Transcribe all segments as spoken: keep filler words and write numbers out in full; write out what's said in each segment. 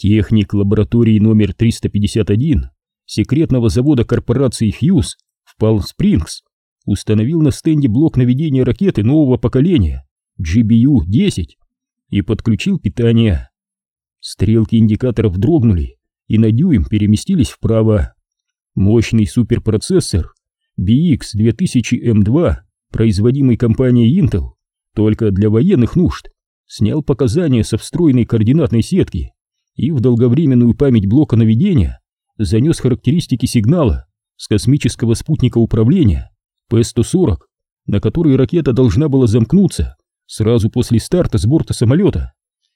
Техник лаборатории номер триста пятьдесят один секретного завода корпорации Фьюз в Палм-Спрингс установил на стенде блок наведения ракеты нового поколения джи би ю десять и подключил питание. Стрелки индикаторов дрогнули и на дюйм переместились вправо. Мощный суперпроцессор би икс две тысячи эм два, производимый компанией Intel только для военных нужд, снял показания со встроенной координатной сетки и в долговременную память блока наведения занес характеристики сигнала с космического спутника управления пэ сто сорок, на который ракета должна была замкнуться сразу после старта с борта самолета.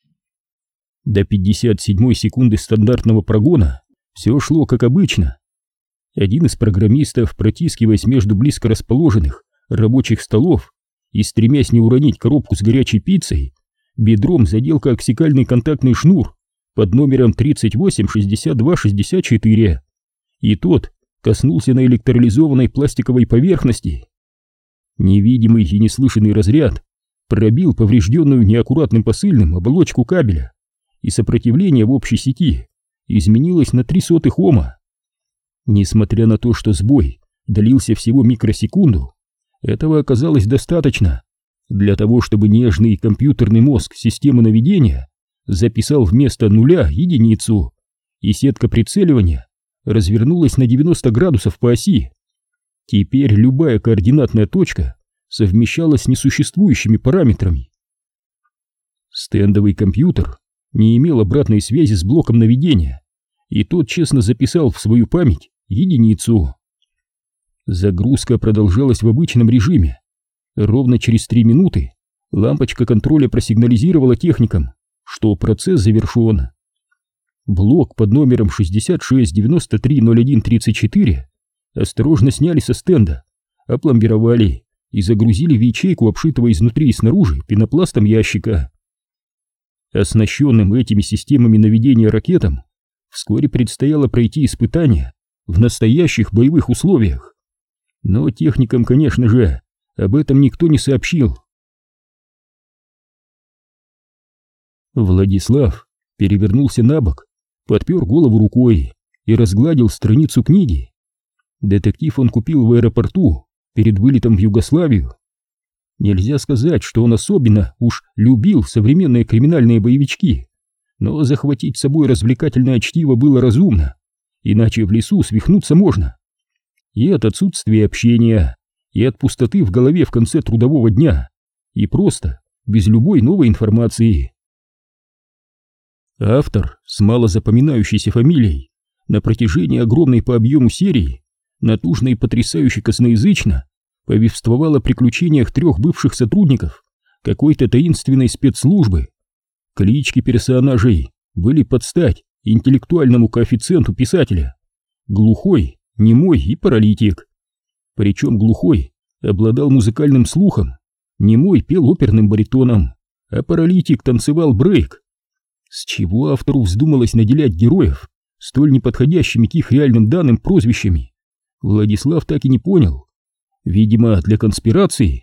До пятьдесят седьмой секунды стандартного прогона все шло как обычно. Один из программистов, протискиваясь между близко расположенных рабочих столов и стремясь не уронить коробку с горячей пиццей, бедром задел коаксиальный контактный шнур под номером тридцать восемь шестьдесят два шестьдесят четыре, и тот коснулся на электролизованной пластиковой поверхности. Невидимый и неслышанный разряд пробил поврежденную неаккуратным посыльным оболочку кабеля, и сопротивление в общей сети изменилось на три сотых ома. Несмотря на то, что сбой длился всего микросекунду, этого оказалось достаточно для того, чтобы нежный компьютерный мозг системы наведения записал вместо нуля единицу, и сетка прицеливания развернулась на девяносто градусов по оси. Теперь любая координатная точка совмещалась с несуществующими параметрами. Стендовый компьютер не имел обратной связи с блоком наведения, и тот честно записал в свою память единицу. Загрузка продолжалась в обычном режиме. Ровно через три минуты лампочка контроля просигнализировала техникам, что процесс завершен. Блок под номером шестьдесят шесть девяносто три ноль один тридцать четыре осторожно сняли со стенда, опломбировали и загрузили в ячейку, обшитого изнутри и снаружи пенопластом ящика. Оснащенным этими системами наведения ракетам вскоре предстояло пройти испытания в настоящих боевых условиях. Но техникам, конечно же, об этом никто не сообщил. Владислав перевернулся на бок, подпер голову рукой и разгладил страницу книги. Детектив он купил в аэропорту перед вылетом в Югославию. Нельзя сказать, что он особенно уж любил современные криминальные боевички, но захватить с собой развлекательное чтиво было разумно, иначе в лесу свихнуться можно. И от отсутствия общения, и от пустоты в голове в конце трудового дня, и просто без любой новой информации. Автор с малозапоминающейся фамилией на протяжении огромной по объему серии натужно и потрясающе косноязычно повествовал о приключениях трех бывших сотрудников какой-то таинственной спецслужбы. Клички персонажей были под стать интеллектуальному коэффициенту писателя: глухой, немой и паралитик. Причем глухой обладал музыкальным слухом, немой пел оперным баритоном, а паралитик танцевал брейк. С чего автору вздумалось наделять героев столь неподходящими к их реальным данным прозвищами, Владислав так и не понял. Видимо, для конспирации.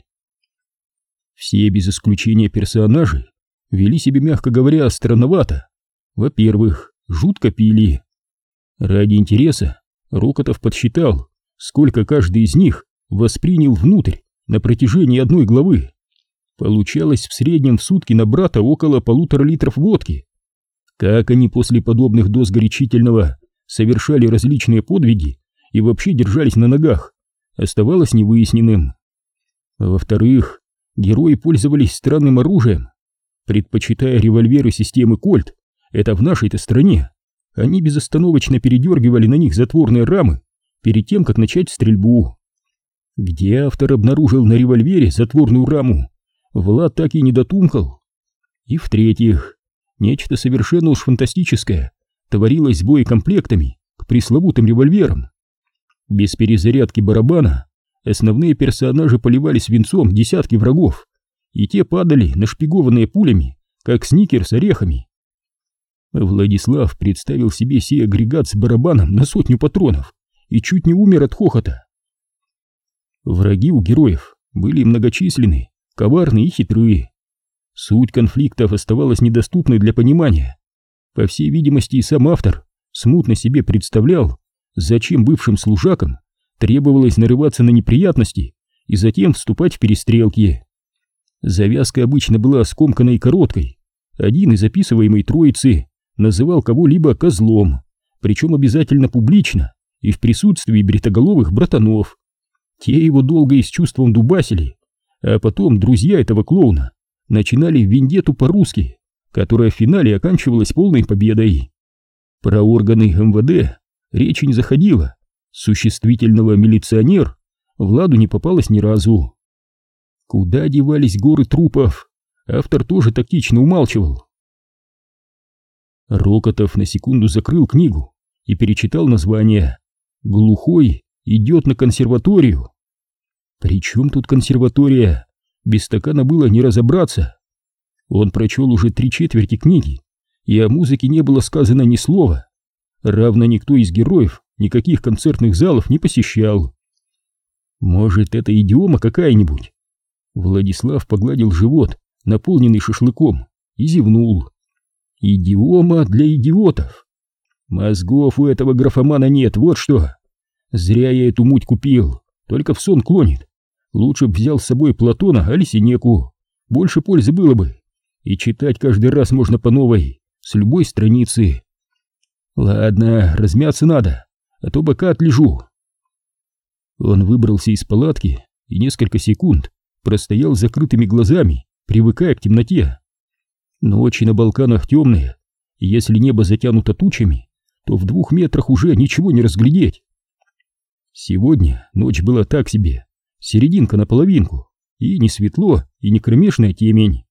Все без исключения персонажи вели себя, мягко говоря, странновато. Во-первых, жутко пили. Ради интереса Рокотов подсчитал, сколько каждый из них воспринял внутрь на протяжении одной главы. Получалось в среднем в сутки на брата около полутора литров водки. Как они после подобных доз горячительного совершали различные подвиги и вообще держались на ногах, оставалось невыясненным. Во-вторых, герои пользовались странным оружием. Предпочитая револьверы системы Кольт, это в нашей-то стране, они безостановочно передергивали на них затворные рамы перед тем, как начать стрельбу. Где автор обнаружил на револьвере затворную раму, Влад так и не дотумкал. И в-третьих, нечто совершенно уж фантастическое творилось с боекомплектами к пресловутым револьверам. Без перезарядки барабана основные персонажи поливали свинцом десятки врагов, и те падали, нашпигованные пулями, как сникер с орехами. Владислав представил себе сей агрегат с барабаном на сотню патронов и чуть не умер от хохота. Враги у героев были многочисленны, коварны и хитрые. Суть конфликтов оставалась недоступной для понимания. По всей видимости, и сам автор смутно себе представлял, зачем бывшим служакам требовалось нарываться на неприятности и затем вступать в перестрелки. Завязка обычно была скомканной и короткой. Один из описываемой троицы называл кого-либо козлом, причем обязательно публично и в присутствии бритоголовых братанов. Те его долго и с чувством дубасили, а потом друзья этого клоуна начинали вендетту по-русски, которая в финале оканчивалась полной победой. Про органы эм вэ дэ речи не заходило, существительного «милиционер» Владу не попалось ни разу. Куда девались горы трупов, автор тоже тактично умалчивал. Рокотов на секунду закрыл книгу и перечитал название. «Глухой идет на консерваторию». При чем тут консерватория? Без стакана было не разобраться. Он прочел уже три четверти книги, и о музыке не было сказано ни слова. Равно никто из героев никаких концертных залов не посещал. Может, это идиома какая-нибудь? Владислав погладил живот, наполненный шашлыком, и зевнул. Идиома для идиотов. Мозгов у этого графомана нет, вот что. Зря я эту муть купил, только в сон клонит. Лучше б взял с собой Платона, али Сенеку. Больше пользы было бы. И читать каждый раз можно по новой, с любой страницы. Ладно, размяться надо, а то бока отлежу. Он выбрался из палатки и несколько секунд простоял с закрытыми глазами, привыкая к темноте. Ночи на Балканах темные, и если небо затянуто тучами, то в двух метрах уже ничего не разглядеть. Сегодня ночь была так себе, серединка наполовинку, и не светло, и не кромешная темень.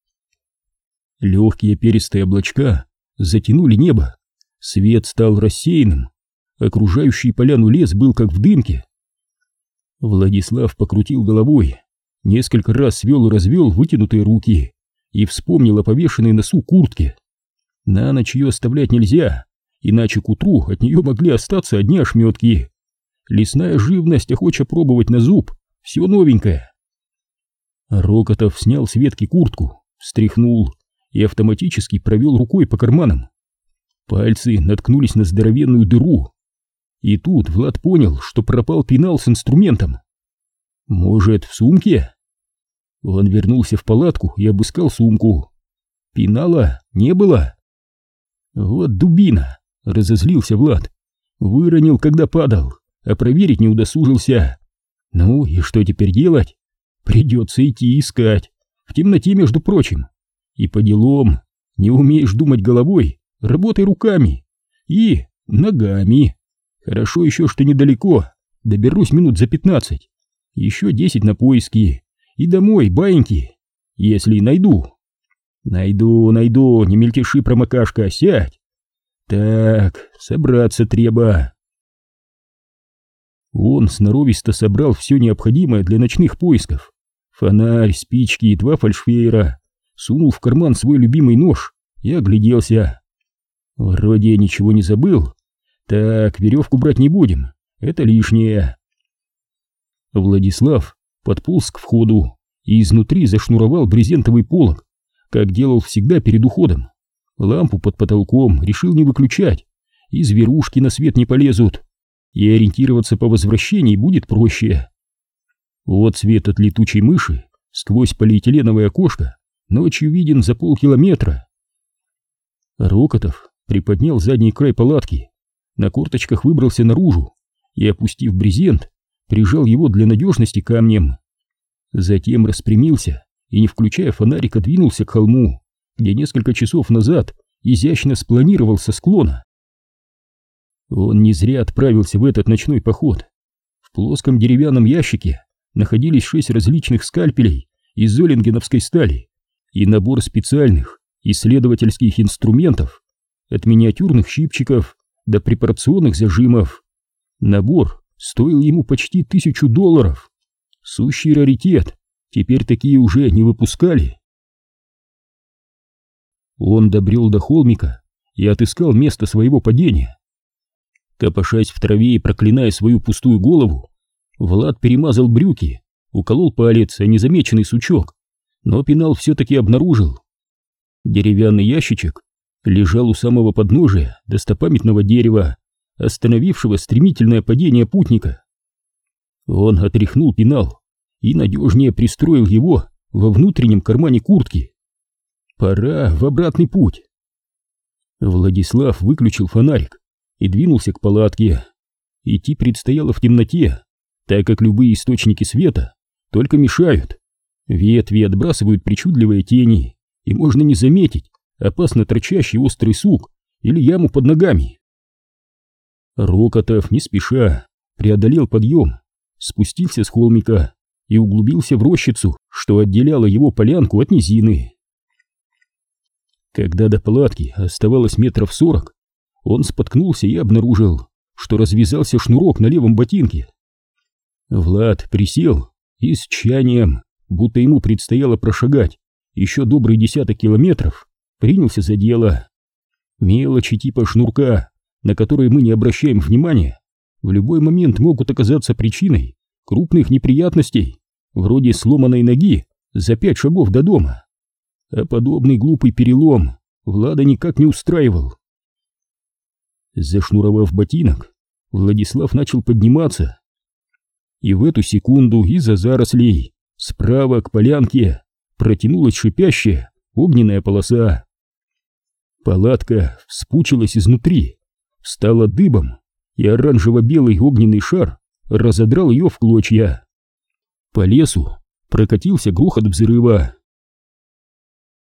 Легкие перистые облачка затянули небо, свет стал рассеянным, окружающий поляну лес был как в дымке. Владислав покрутил головой, несколько раз свел и развел вытянутые руки и вспомнил о повешенной носу куртке. На ночь ее оставлять нельзя, иначе к утру от нее могли остаться одни ошметки. Лесная живность охоча пробовать на зуб все новенькое. Рокотов снял с ветки куртку, встряхнул и автоматически провел рукой по карманам. Пальцы наткнулись на здоровенную дыру. И тут Влад понял, что пропал пенал с инструментом. Может, в сумке? Он вернулся в палатку и обыскал сумку. Пенала не было. Вот дубина, разозлился Влад. Выронил, когда падал, а проверить не удосужился. Ну и что теперь делать? Придется идти искать. В темноте, между прочим. И по делам. Не умеешь думать головой, работай руками. И ногами. Хорошо еще, что недалеко. Доберусь минут за пятнадцать. Еще десять на поиски. И домой, баиньки. Если найду. Найду, найду, не мельтеши, промокашка, сядь. Так, собраться треба. Он сноровисто собрал все необходимое для ночных поисков. Фонарь, спички и два фальшфейера. Сунул в карман свой любимый нож и огляделся. Вроде ничего не забыл. Так, веревку брать не будем, это лишнее. Владислав подполз к входу и изнутри зашнуровал брезентовый полог, как делал всегда перед уходом. Лампу под потолком решил не выключать, и зверушки на свет не полезут, и ориентироваться по возвращении будет проще. Вот свет от летучей мыши сквозь полиэтиленовое окошко ночью виден за полкилометра. Рокотов приподнял задний край палатки, на корточках выбрался наружу и, опустив брезент, прижал его для надежности камнем. Затем распрямился и, не включая фонарика, двинулся к холму, где несколько часов назад изящно спланировал со склона. Он не зря отправился в этот ночной поход. В плоском деревянном ящике находились шесть различных скальпелей из золингеновской стали и набор специальных исследовательских инструментов, от миниатюрных щипчиков до препарационных зажимов. Набор стоил ему почти тысячу долларов. Сущий раритет, теперь такие уже не выпускали. Он добрел до холмика и отыскал место своего падения. Копошась в траве и проклиная свою пустую голову, Влад перемазал брюки, уколол палец о незамеченный сучок, но пенал все-таки обнаружил. Деревянный ящичек лежал у самого подножия достопамятного дерева, остановившего стремительное падение путника. Он отряхнул пенал и надежнее пристроил его во внутреннем кармане куртки. Пора в обратный путь. Владислав выключил фонарик и двинулся к палатке. Идти предстояло в темноте, так как любые источники света только мешают. Ветви отбрасывают причудливые тени, и можно не заметить опасно торчащий острый сук или яму под ногами. Рокотов не спеша преодолел подъем, спустился с холмика и углубился в рощицу, что отделяло его полянку от низины. Когда до палатки оставалось метров сорок, он споткнулся и обнаружил, что развязался шнурок на левом ботинке. Влад присел и с тщанием, будто ему предстояло прошагать еще добрый десяток километров, принялся за дело. Мелочи типа шнурка, на которые мы не обращаем внимания, в любой момент могут оказаться причиной крупных неприятностей, вроде сломанной ноги за пять шагов до дома. А подобный глупый перелом Влада никак не устраивал. Зашнуровав ботинок, Владислав начал подниматься. И в эту секунду из-за зарослей справа к полянке протянулась шипящая огненная полоса. Палатка вспучилась изнутри, встала дыбом, и оранжево-белый огненный шар разодрал ее в клочья. По лесу прокатился грохот взрыва.